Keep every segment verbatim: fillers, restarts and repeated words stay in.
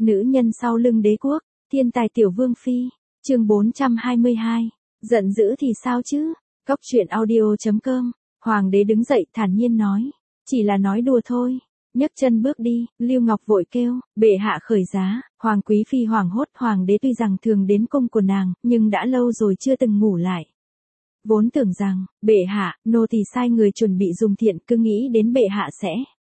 Nữ nhân sau lưng đế quốc, thiên tài tiểu vương phi, chương bốn trăm hai mươi hai, giận dữ thì sao chứ, Cóc truyện audio chấm com, hoàng đế đứng dậy thản nhiên nói, chỉ là nói đùa thôi, nhấc chân bước đi, Lưu Ngọc vội kêu, bệ hạ khởi giá, hoàng quý phi hoảng hốt, hoàng đế tuy rằng thường đến cung của nàng, nhưng đã lâu rồi chưa từng ngủ lại. Vốn tưởng rằng, bệ hạ, nô tỳ sai người chuẩn bị dùng thiện, cứ nghĩ đến bệ hạ sẽ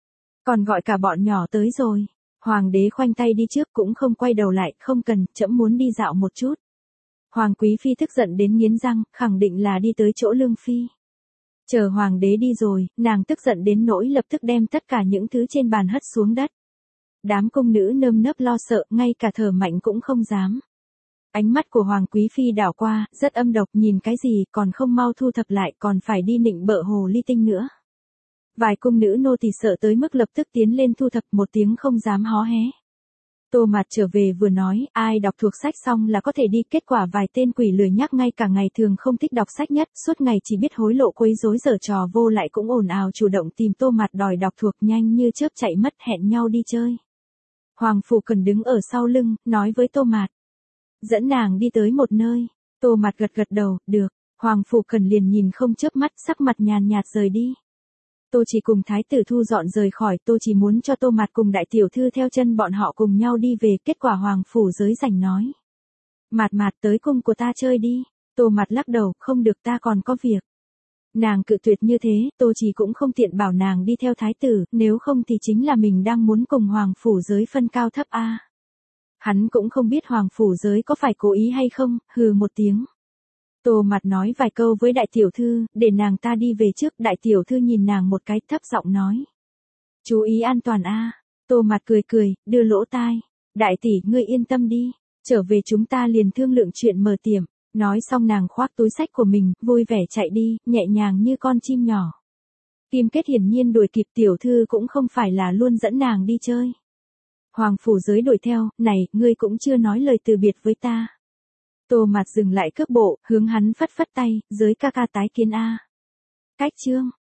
còn gọi cả bọn nhỏ tới rồi. Hoàng đế khoanh tay đi trước cũng không quay đầu lại, không cần, trẫm muốn đi dạo một chút. Hoàng quý phi tức giận đến nghiến răng, khẳng định là đi tới chỗ Lương phi. Chờ hoàng đế đi rồi, nàng tức giận đến nỗi lập tức đem tất cả những thứ trên bàn hất xuống đất. Đám cung nữ nơm nớp lo sợ, ngay cả thở mạnh cũng không dám. Ánh mắt của hoàng quý phi đảo qua, rất âm độc, nhìn cái gì còn không mau thu thập lại, còn phải đi nịnh bợ hồ ly tinh nữa. Vài cung nữ nô tỳ sợ tới mức lập tức tiến lên thu thập, một tiếng không dám hó hé. Tô Mạt trở về vừa nói, ai đọc thuộc sách xong là có thể đi, kết quả vài tên quỷ lười nhác ngay cả ngày thường không thích đọc sách nhất, suốt ngày chỉ biết hối lộ quấy rối giở trò vô lại cũng ồn ào chủ động tìm Tô Mạt đòi đọc thuộc, nhanh như chớp chạy mất, hẹn nhau đi chơi. Hoàng Phủ Cần đứng ở sau lưng, nói với Tô Mạt, dẫn nàng đi tới một nơi. Tô Mạt gật gật đầu, được. Hoàng Phủ Cần liền nhìn không chớp mắt, sắc mặt nhàn nhạt rời đi. Tô Chỉ cùng Thái tử Thu dọn rời khỏi, Tô Chỉ muốn cho Tô Mạt cùng đại tiểu thư theo chân bọn họ cùng nhau đi về, kết quả Hoàng Phủ Giới rảnh nói. Mạt Mạt tới cung của ta chơi đi. Tô Mạt lắc đầu, không được, ta còn có việc. Nàng cự tuyệt như thế, Tô Chỉ cũng không tiện bảo nàng đi theo Thái tử, nếu không thì chính là mình đang muốn cùng Hoàng Phủ Giới phân cao thấp a. Hắn cũng không biết Hoàng Phủ Giới có phải cố ý hay không, hừ một tiếng. Tô Mạt nói vài câu với đại tiểu thư, để nàng ta đi về trước, đại tiểu thư nhìn nàng một cái, thấp giọng nói. Chú ý an toàn a. Tô Mạt cười cười, đưa lỗ tai. Đại tỷ, ngươi yên tâm đi, trở về chúng ta liền thương lượng chuyện mở tiệm. Nói xong nàng khoác túi sách của mình, vui vẻ chạy đi, nhẹ nhàng như con chim nhỏ. Kim Kết hiển nhiên đuổi kịp, tiểu thư cũng không phải là luôn dẫn nàng đi chơi. Hoàng Phủ Giới đuổi theo, này, ngươi cũng chưa nói lời từ biệt với ta. Tô Mạt dừng lại cước bộ, hướng hắn phất phất tay, Giới ca ca tái kiến a. Cách chương.